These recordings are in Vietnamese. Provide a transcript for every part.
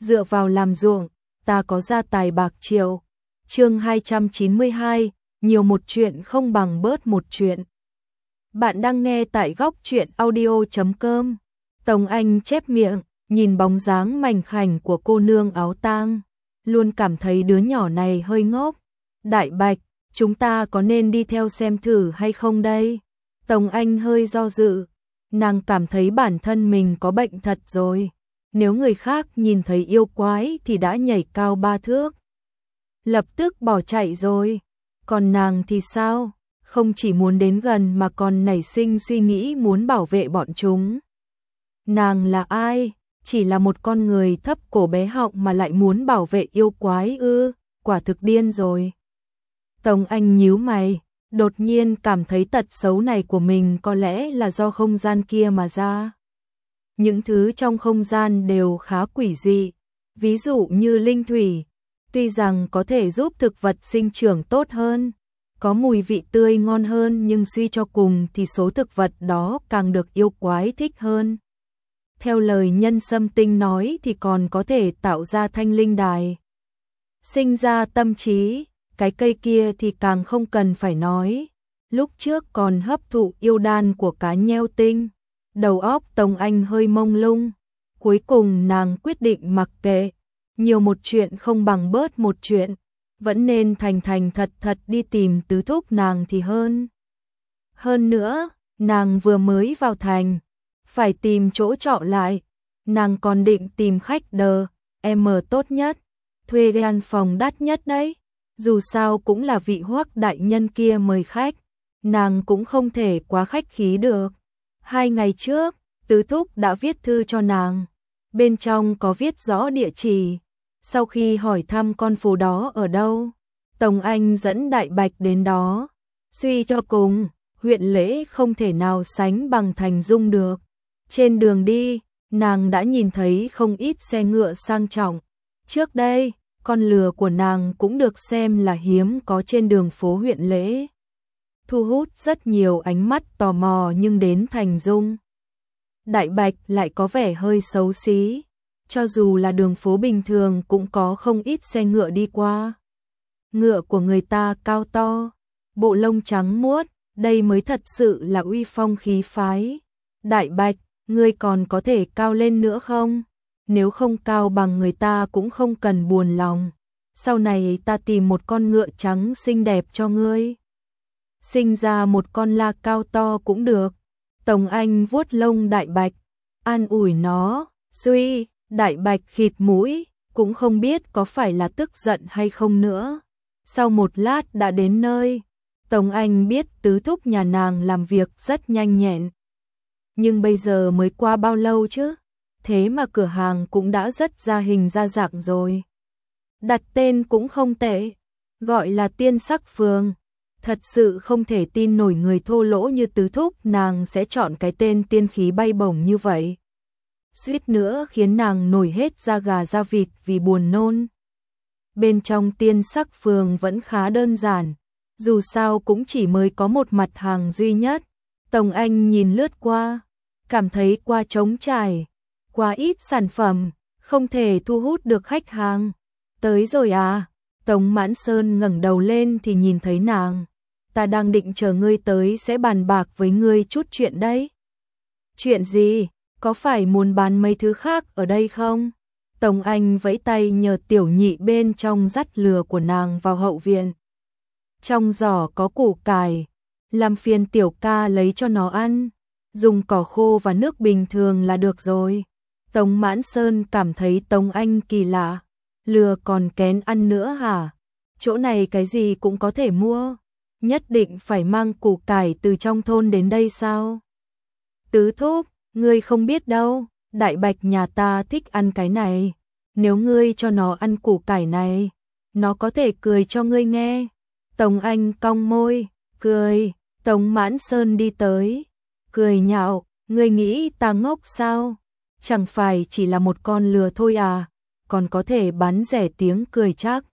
dựa vào làm ruộng, ta có gia tài bạc triệu. Chương 292, nhiều một chuyện không bằng bớt một chuyện. Bạn đang nghe tại góc truyện audio.com. Tống Anh chép miệng, nhìn bóng dáng mảnh khảnh của cô nương áo tang, luôn cảm thấy đứa nhỏ này hơi ngốc. Đại Bạch, chúng ta có nên đi theo xem thử hay không đây? Tống Anh hơi do dự, nàng cảm thấy bản thân mình có bệnh thật rồi. Nếu người khác nhìn thấy yêu quái thì đã nhảy cao 3 thước, lập tức bỏ chạy rồi. Còn nàng thì sao? Không chỉ muốn đến gần mà còn nảy sinh suy nghĩ muốn bảo vệ bọn chúng. Nàng là ai? Chỉ là một con người thấp cổ bé họng mà lại muốn bảo vệ yêu quái ư? Quả thực điên rồi. Tống Anh nhíu mày, đột nhiên cảm thấy tật xấu này của mình có lẽ là do không gian kia mà ra. Những thứ trong không gian đều khá quỷ dị, ví dụ như linh thủy, tuy rằng có thể giúp thực vật sinh trưởng tốt hơn, có mùi vị tươi ngon hơn, nhưng suy cho cùng thì số thực vật đó càng được yêu quái thích hơn. Theo lời Nhân Sâm Tinh nói thì còn có thể tạo ra thanh linh đài, sinh ra tâm trí. Cái cây kia thì càng không cần phải nói, lúc trước còn hấp thụ yêu đan của cá nheo tinh. Đầu óc Tống Anh hơi mông lung, cuối cùng nàng quyết định mặc kệ, nhiều một chuyện không bằng bớt một chuyện, vẫn nên thành thành thật thật đi tìm tứ thúc nàng thì hơn. Hơn nữa, nàng vừa mới vào thành, phải tìm chỗ trọ lại, nàng còn định tìm khách đờ, em tốt nhất, thuê gian phòng đắt nhất đấy. Dù sao cũng là vị Hoắc đại nhân kia mời khách, nàng cũng không thể quá khách khí được. 2 ngày trước, tứ thúc đã viết thư cho nàng, bên trong có viết rõ địa chỉ. Sau khi hỏi thăm con phố đó ở đâu, Tống Anh dẫn Đại Bạch đến đó. Suy cho cùng, huyện Lễ không thể nào sánh bằng Thành Dung được. Trên đường đi, nàng đã nhìn thấy không ít xe ngựa sang trọng. Trước đây, con lừa của nàng cũng được xem là hiếm có trên đường phố huyện Lễ, thu hút rất nhiều ánh mắt tò mò. Nhưng đến Thành Dung, Đại Bạch lại có vẻ hơi xấu xí, cho dù là đường phố bình thường cũng có không ít xe ngựa đi qua. Ngựa của người ta cao to, bộ lông trắng muốt, đây mới thật sự là uy phong khí phái. Đại Bạch, ngươi còn có thể cao lên nữa không? Nếu không cao bằng người ta cũng không cần buồn lòng. Sau này ta tìm một con ngựa trắng xinh đẹp cho ngươi. Sinh ra một con la cao to cũng được. Tống Anh vuốt lông Đại Bạch, an ủi nó. Duy, Đại Bạch khịt mũi, cũng không biết có phải là tức giận hay không nữa. Sau một lát đã đến nơi. Tống Anh biết tứ thúc nhà nàng làm việc rất nhanh nhẹn. Nhưng bây giờ mới qua bao lâu chứ? Thế mà cửa hàng cũng đã rất ra hình ra dạng rồi. Đặt tên cũng không tệ, gọi là Tiên Sắc Phường. Thật sự không thể tin nổi người thô lỗ như tứ thúc nàng sẽ chọn cái tên tiên khí bay bổng như vậy. Suýt nữa khiến nàng nổi hết da gà da vịt vì buồn nôn. Bên trong Tiên Sắc Phường vẫn khá đơn giản, dù sao cũng chỉ mới có một mặt hàng duy nhất. Tống Anh nhìn lướt qua, cảm thấy qua trống trải, quá ít sản phẩm, không thể thu hút được khách hàng. Tới rồi à? Tống Mãn Sơn ngẩng đầu lên thì nhìn thấy nàng. Ta đang định chờ ngươi tới sẽ bàn bạc với ngươi chút chuyện đấy. Chuyện gì? Có phải muốn bán mấy thứ khác ở đây không? Tống Anh vẫy tay nhờ tiểu nhị bên trong dắt lừa của nàng vào hậu viện. Trong giỏ có củ cải, làm phiền tiểu ca lấy cho nó ăn. Dùng cỏ khô và nước bình thường là được rồi. Tống Mãn Sơn cảm thấy Tống Anh kỳ lạ. Lừa còn kén ăn nữa hả? Chỗ này cái gì cũng có thể mua. Nhất định phải mang củ cải từ trong thôn đến đây sao? Tứ thúc, ngươi không biết đâu. Đại Bạch nhà ta thích ăn cái này. Nếu ngươi cho nó ăn củ cải này, nó có thể cười cho ngươi nghe. Tống Anh cong môi, cười. Tống Mãn Sơn đi tới, cười nhạo, ngươi nghĩ ta ngốc sao? Chẳng phải chỉ là một con lừa thôi à, còn có thể bán rẻ tiếng cười chắc.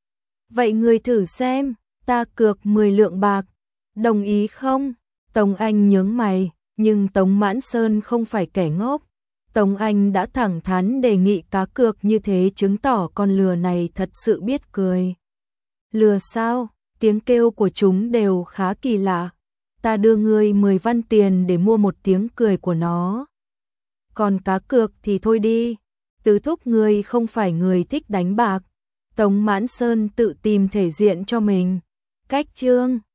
Vậy ngươi thử xem, ta cược 10 lượng bạc, đồng ý không? Tống Anh nhướng mày, nhưng Tống Mãn Sơn không phải kẻ ngốc. Tống Anh đã thẳng thắn đề nghị cá cược như thế, chứng tỏ con lừa này thật sự biết cười. Lừa sao? Tiếng kêu của chúng đều khá kỳ lạ. Ta đưa ngươi 10 văn tiền để mua một tiếng cười của nó. Còn cá cược thì thôi đi. Tứ thúc ngươi không phải người thích đánh bạc. Tống Mãn Sơn tự tìm thể diện cho mình. Cách chương